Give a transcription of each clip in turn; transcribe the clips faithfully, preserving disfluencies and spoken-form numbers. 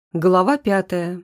Глава пятая.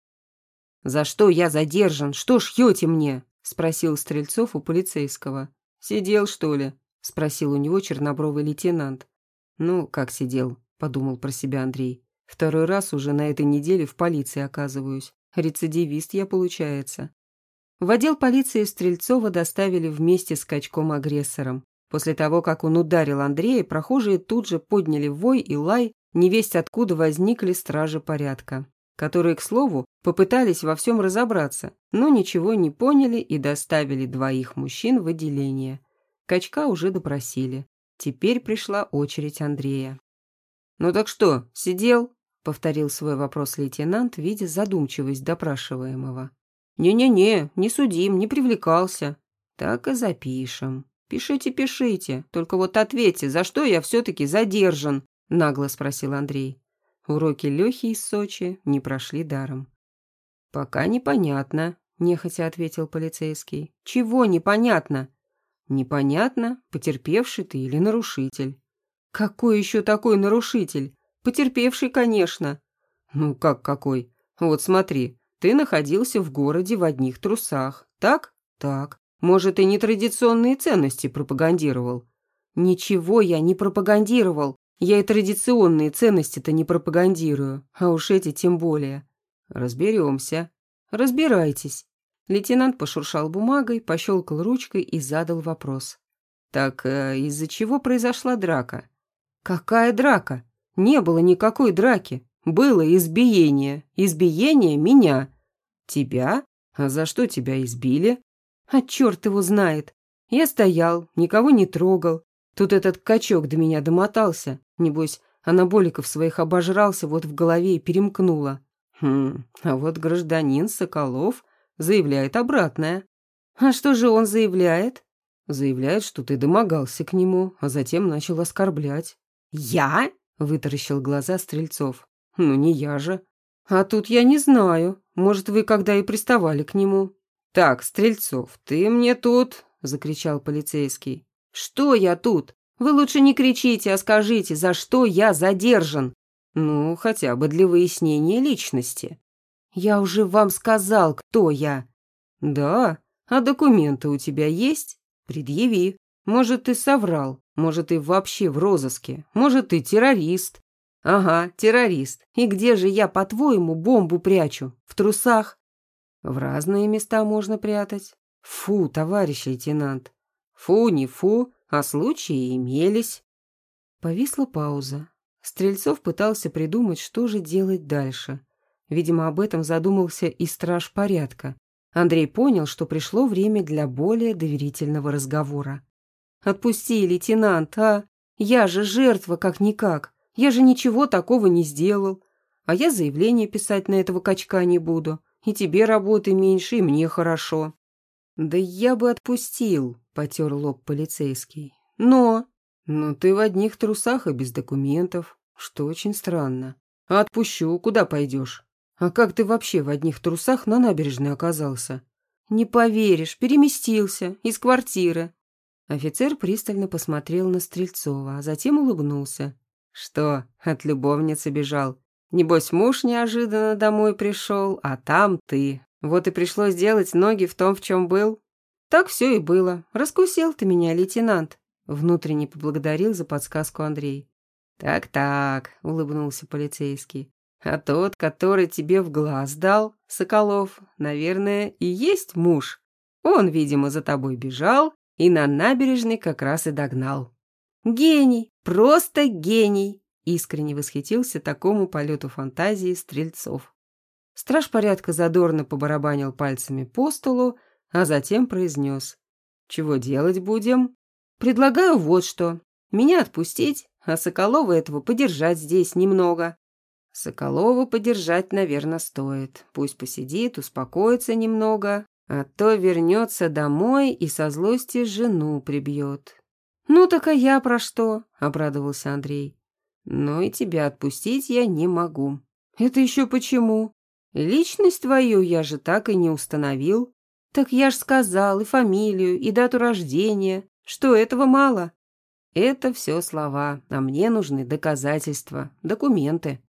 «За что я задержан? Что шьете мне?» – спросил Стрельцов у полицейского. «Сидел, что ли?» – спросил у него чернобровый лейтенант. «Ну, как сидел?» – подумал про себя Андрей. «Второй раз уже на этой неделе в полиции оказываюсь. Рецидивист я, получается». В отдел полиции Стрельцова доставили вместе с качком-агрессором. После того, как он ударил Андрея, прохожие тут же подняли вой и лай, невесть откуда возникли стражи порядка, которые, к слову, попытались во всем разобраться, но ничего не поняли и доставили двоих мужчин в отделение. Качка уже допросили. Теперь пришла очередь Андрея. «Ну так что, сидел?» — повторил свой вопрос лейтенант, видя задумчивость допрашиваемого. «Не-не-не, не судим, не привлекался». «Так и запишем. Пишите, пишите, только вот ответьте, за что я все-таки задержан?» — нагло спросил Андрей. Уроки Лехи из Сочи не прошли даром. «Пока непонятно», — нехотя ответил полицейский. «Чего непонятно?» «Непонятно, потерпевший ты или нарушитель». «Какой еще такой нарушитель? Потерпевший, конечно». «Ну как какой? Вот смотри, ты находился в городе в одних трусах, так?» «Так. Может, и нетрадиционные ценности пропагандировал?» «Ничего я не пропагандировал. Я и традиционные ценности-то не пропагандирую, а уж эти тем более». «Разберемся». «Разбирайтесь». Лейтенант пошуршал бумагой, пощелкал ручкой и задал вопрос. «Так э, из-за чего произошла драка?» «Какая драка? Не было никакой драки. Было избиение. Избиение меня». «Тебя? А за что тебя избили?» «А черт его знает. Я стоял, никого не трогал. Тут этот качок до меня домотался. Небось, анаболиков своих обожрался, вот в голове и перемкнуло». «Хм, а вот гражданин Соколов заявляет обратное». «А что же он заявляет?» «Заявляет, что ты домогался к нему, а затем начал оскорблять». «Я?» — вытаращил глаза Стрельцов. «Ну, не я же». «А тут я не знаю. Может, вы когда и приставали к нему». «Так, Стрельцов, ты мне тут...» — закричал полицейский. «Что я тут? Вы лучше не кричите, а скажите, за что я задержан?» «Ну, хотя бы для выяснения личности». «Я уже вам сказал, кто я». «Да? А документы у тебя есть? Предъяви. Может, ты соврал, может, ты вообще в розыске, может, ты террорист». «Ага, террорист. И где же я, по-твоему, бомбу прячу? В трусах?» «В разные места можно прятать». «Фу, товарищ лейтенант». «Фу, не фу, а случаи имелись». Повисла пауза. Стрельцов пытался придумать, что же делать дальше. Видимо, об этом задумался и страж порядка. Андрей понял, что пришло время для более доверительного разговора. «Отпусти, лейтенант, а? Я же жертва как-никак. Я же ничего такого не сделал. А я заявление писать на этого качка не буду. И тебе работы меньше, и мне хорошо». «Да я бы отпустил», — потер лоб полицейский. «Но...» «Но ты в одних трусах и без документов, что очень странно. А отпущу, куда пойдешь? А как ты вообще в одних трусах на набережной оказался?» «Не поверишь, переместился из квартиры». Офицер пристально посмотрел на Стрельцова, а затем улыбнулся. «Что, от любовницы бежал? Небось, муж неожиданно домой пришел, а там ты. Вот и пришлось делать ноги в том, в чем был». «Так все и было. Раскусил ты меня, лейтенант», — внутренне поблагодарил за подсказку Андрей. «Так-так», — улыбнулся полицейский. «А тот, который тебе в глаз дал, Соколов, наверное, и есть муж. Он, видимо, за тобой бежал и на набережной как раз и догнал». «Гений! Просто гений!» — искренне восхитился такому полету фантазии Стрельцов. Страж порядка задорно побарабанил пальцами по столу, а затем произнес. «Чего делать будем?» «Предлагаю вот что. Меня отпустить, а Соколова этого подержать здесь немного». «Соколова подержать, наверное, стоит. Пусть посидит, успокоится немного, а то вернется домой и со злости жену прибьет». «Ну так а я про что?» — обрадовался Андрей. «Ну и тебя отпустить я не могу». «Это еще почему?» «Личность твою я же так и не установил». «Так я ж сказал и фамилию, и дату рождения. Что, этого мало?» «Это все слова, а мне нужны доказательства, документы».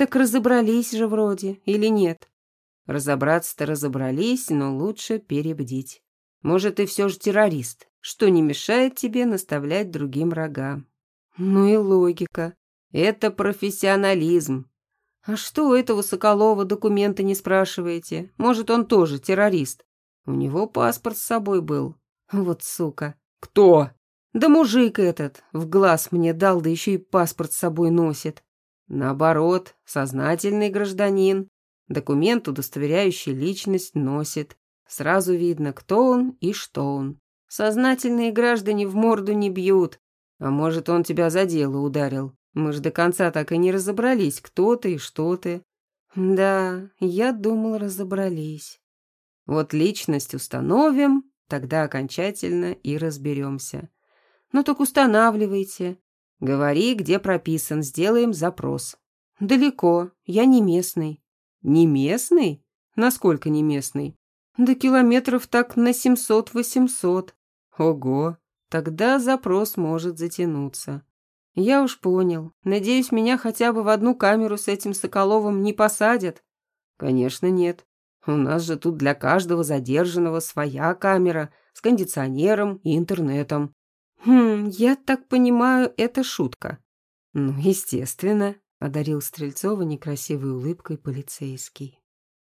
Так разобрались же вроде, или нет? Разобраться-то разобрались, но лучше перебдить. Может, ты все же террорист, что не мешает тебе наставлять другим рога. Ну и логика. Это профессионализм. А что у этого Соколова документы не спрашиваете? Может, он тоже террорист? У него паспорт с собой был. Вот сука. Кто? Да мужик этот. В глаз мне дал, да еще и паспорт с собой носит. Наоборот, сознательный гражданин. Документ, удостоверяющий личность, носит. Сразу видно, кто он и что он. Сознательные граждане в морду не бьют. А может, он тебя за дело ударил. Мы же до конца так и не разобрались, кто ты и что ты. Да, я думал, разобрались. Вот личность установим, тогда окончательно и разберемся. Ну так устанавливайте. Говори, где прописан, сделаем запрос. Далеко, я не местный. Не местный? Насколько не местный? Да километров так на семьсот-восемьсот. Ого, тогда запрос может затянуться. Я уж понял. Надеюсь, меня хотя бы в одну камеру с этим Соколовым не посадят? Конечно, нет. У нас же тут для каждого задержанного своя камера с кондиционером и интернетом. Хм, я так понимаю, это шутка. Ну, естественно, одарил Стрельцова некрасивой улыбкой полицейский.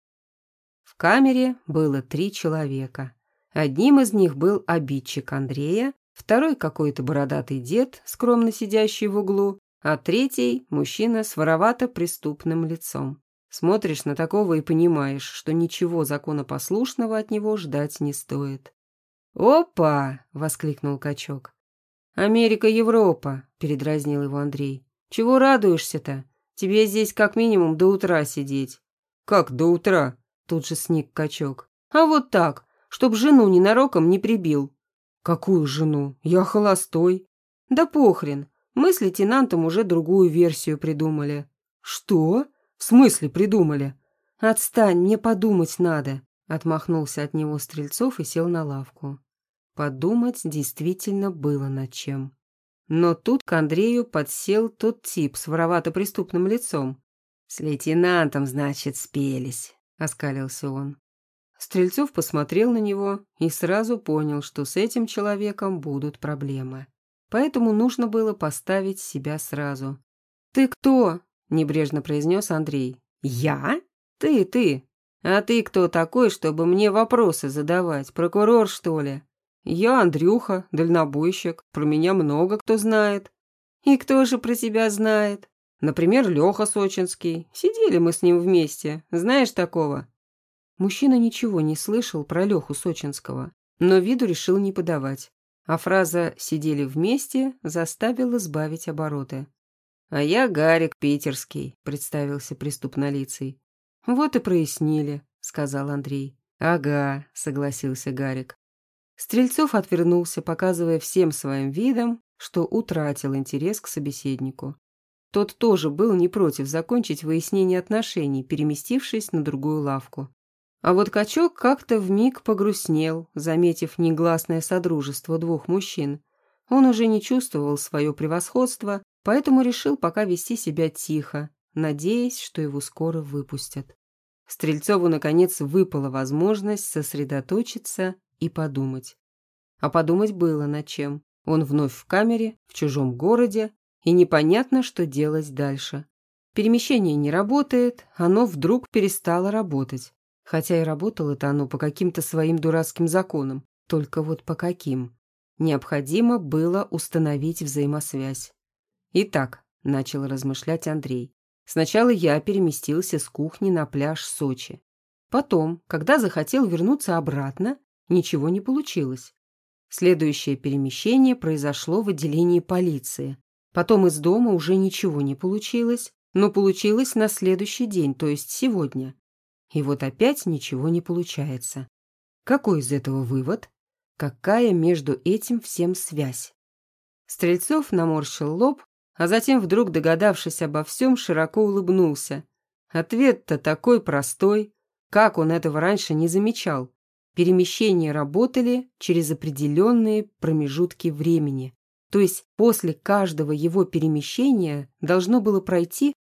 В камере было три человека. Одним из них был обидчик Андрея, второй какой-то бородатый дед, скромно сидящий в углу, а третий – мужчина с воровато-преступным лицом. Смотришь на такого и понимаешь, что ничего законопослушного от него ждать не стоит. «Опа!» – воскликнул качок. «Америка, Европа!» – передразнил его Андрей. «Чего радуешься-то? Тебе здесь как минимум до утра сидеть». «Как до утра?» – тут же сник качок. «А вот так, чтоб жену ненароком не прибил». «Какую жену? Я холостой». «Да похрен, мы с лейтенантом уже другую версию придумали». «Что? В смысле придумали?» «Отстань, мне подумать надо», — отмахнулся от него Стрельцов и сел на лавку. Подумать действительно было над чем. Но тут к Андрею подсел тот тип с воровато-преступным лицом. «С лейтенантом, значит, спелись», — оскалился он. Стрельцов посмотрел на него и сразу понял, что с этим человеком будут проблемы. Поэтому нужно было поставить себя сразу. «Ты кто?» – небрежно произнес Андрей. «Я? Ты, ты. А ты кто такой, чтобы мне вопросы задавать? Прокурор, что ли?» «Я Андрюха, дальнобойщик. Про меня много кто знает». «И кто же про тебя знает?» «Например, Леха Сочинский. Сидели мы с ним вместе. Знаешь такого?» Мужчина ничего не слышал про Леху Сочинского, но виду решил не подавать, а фраза «сидели вместе» заставила сбавить обороты. «А я Гарик Питерский», — представился преступнолицей. «Вот и прояснили», — сказал Андрей. «Ага», — согласился Гарик. Стрельцов отвернулся, показывая всем своим видом, что утратил интерес к собеседнику. Тот тоже был не против закончить выяснение отношений, переместившись на другую лавку. А вот качок как-то вмиг погрустнел, заметив негласное содружество двух мужчин. Он уже не чувствовал свое превосходство, поэтому решил пока вести себя тихо, надеясь, что его скоро выпустят. Стрельцову, наконец, выпала возможность сосредоточиться и подумать. А подумать было над чем. Он вновь в камере, в чужом городе, и непонятно, что делать дальше. Перемещение не работает, оно вдруг перестало работать. Хотя и работало-то оно по каким-то своим дурацким законам. Только вот по каким? Необходимо было установить взаимосвязь. «Итак», — начал размышлять Андрей, «сначала я переместился с кухни на пляж Сочи. Потом, когда захотел вернуться обратно, ничего не получилось. Следующее перемещение произошло в отделении полиции. Потом из дома уже ничего не получилось, но получилось на следующий день, то есть сегодня. И вот опять ничего не получается. Какой из этого вывод? Какая между этим всем связь?» Стрельцов наморщил лоб, а затем, вдруг догадавшись обо всем, широко улыбнулся. Ответ-то такой простой. Как он этого раньше не замечал? Перемещения работали через определенные промежутки времени. То есть после каждого его перемещения должно было пройти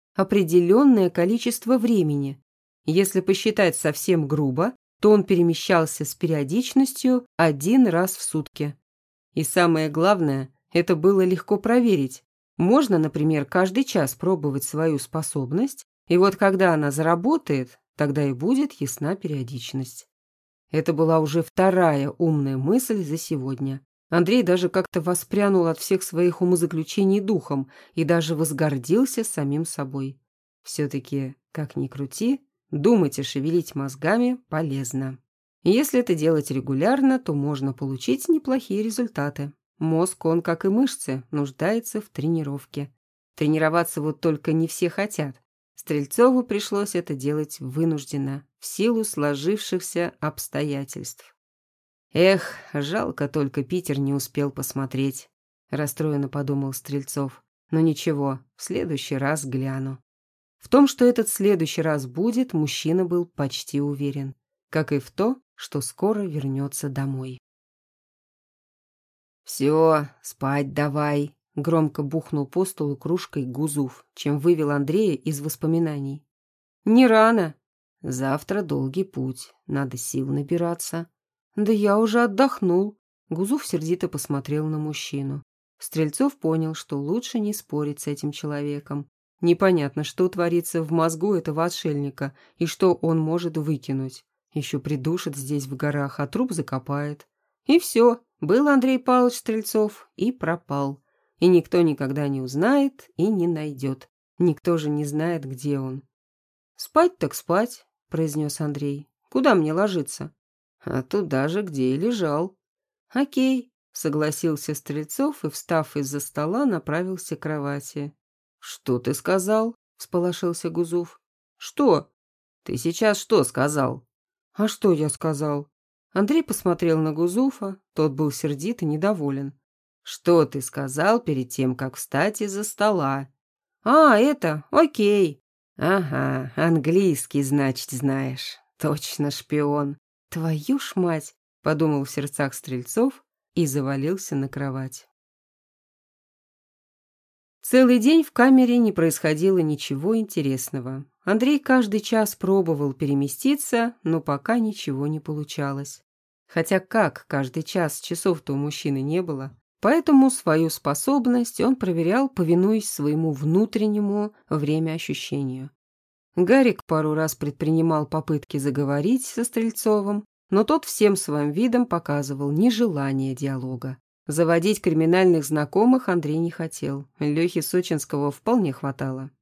определенное количество времени. Если посчитать совсем грубо, то он перемещался с периодичностью один раз в сутки. И самое главное, это было легко проверить. Можно, например, каждый час пробовать свою способность, и вот когда она заработает, тогда и будет ясна периодичность. Это была уже вторая умная мысль за сегодня. Андрей даже как-то воспрянул от всех своих умозаключений духом и даже возгордился самим собой. Все-таки, как ни крути, думать и шевелить мозгами полезно. И если это делать регулярно, то можно получить неплохие результаты. Мозг, он, как и мышцы, нуждается в тренировке. Тренироваться вот только не все хотят. Стрельцову пришлось это делать вынужденно, в силу сложившихся обстоятельств. «Эх, жалко, только Питер не успел посмотреть», – расстроенно подумал Стрельцов. «Но ничего, в следующий раз гляну». В том, что этот следующий раз будет, мужчина был почти уверен, как и в то, что скоро вернется домой. «Все, спать давай», — громко бухнул по столу кружкой Гузуф, чем вывел Андрея из воспоминаний. «Не рано. Завтра долгий путь, надо сил набираться». «Да я уже отдохнул». Гузуф сердито посмотрел на мужчину. Стрельцов понял, что лучше не спорить с этим человеком. Непонятно, что творится в мозгу этого отшельника и что он может выкинуть. Еще придушит здесь в горах, а труп закопает. И все, был Андрей Павлович Стрельцов и пропал. И никто никогда не узнает и не найдет. Никто же не знает, где он. «Спать так спать», — произнес Андрей. «Куда мне ложиться?» «А туда же, где и лежал». «Окей», — согласился Стрельцов и, встав из-за стола, направился к кровати. «Что ты сказал?» — всполошился Гузуф. «Что? Ты сейчас что сказал?» «А что я сказал?» Андрей посмотрел на Гузуфа, тот был сердит и недоволен. «Что ты сказал перед тем, как встать из-за стола?» «А, это, окей». «Ага, английский, значит, знаешь. Точно шпион. Твою ж мать!» — подумал в сердцах Стрельцов и завалился на кровать. Целый день в камере не происходило ничего интересного. Андрей каждый час пробовал переместиться, но пока ничего не получалось. Хотя как каждый час, часов-то у мужчины не было. Поэтому свою способность он проверял, повинуясь своему внутреннему времяощущению. Гарик пару раз предпринимал попытки заговорить со Стрельцовым, но тот всем своим видом показывал нежелание диалога. Заводить криминальных знакомых Андрей не хотел. Лёхи Сочинского вполне хватало.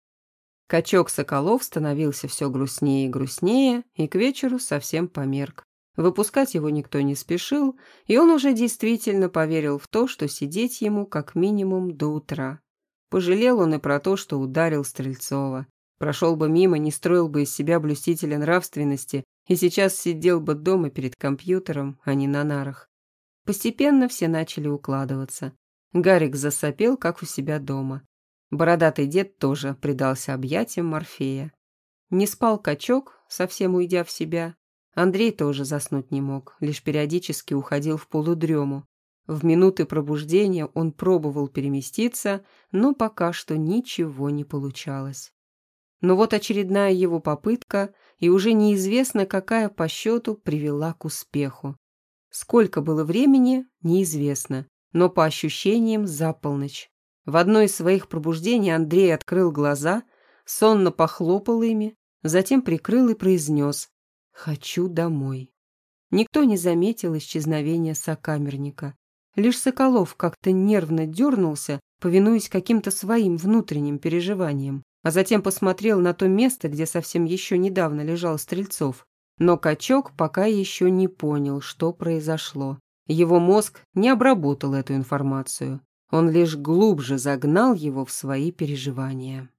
Качок Соколов становился все грустнее и грустнее, и к вечеру совсем померк. Выпускать его никто не спешил, и он уже действительно поверил в то, что сидеть ему как минимум до утра. Пожалел он и про то, что ударил Стрельцова. Прошел бы мимо, не строил бы из себя блюстителя нравственности и сейчас сидел бы дома перед компьютером, а не на нарах. Постепенно все начали укладываться. Гарик засопел, как у себя дома. Бородатый дед тоже предался объятиям Морфея. Не спал Качок, совсем уйдя в себя. Андрей тоже заснуть не мог, лишь периодически уходил в полудрему. В минуты пробуждения он пробовал переместиться, но пока что ничего не получалось. Но вот очередная его попытка, и уже неизвестно, какая по счету, привела к успеху. Сколько было времени, неизвестно, но по ощущениям за полночь. В одно из своих пробуждений Андрей открыл глаза, сонно похлопал ими, затем прикрыл и произнес «Хочу домой». Никто не заметил исчезновения сокамерника. Лишь Соколов как-то нервно дернулся, повинуясь каким-то своим внутренним переживаниям, а затем посмотрел на то место, где совсем еще недавно лежал Стрельцов. Но Качок пока еще не понял, что произошло. Его мозг не обработал эту информацию. Он лишь глубже загнал его в свои переживания.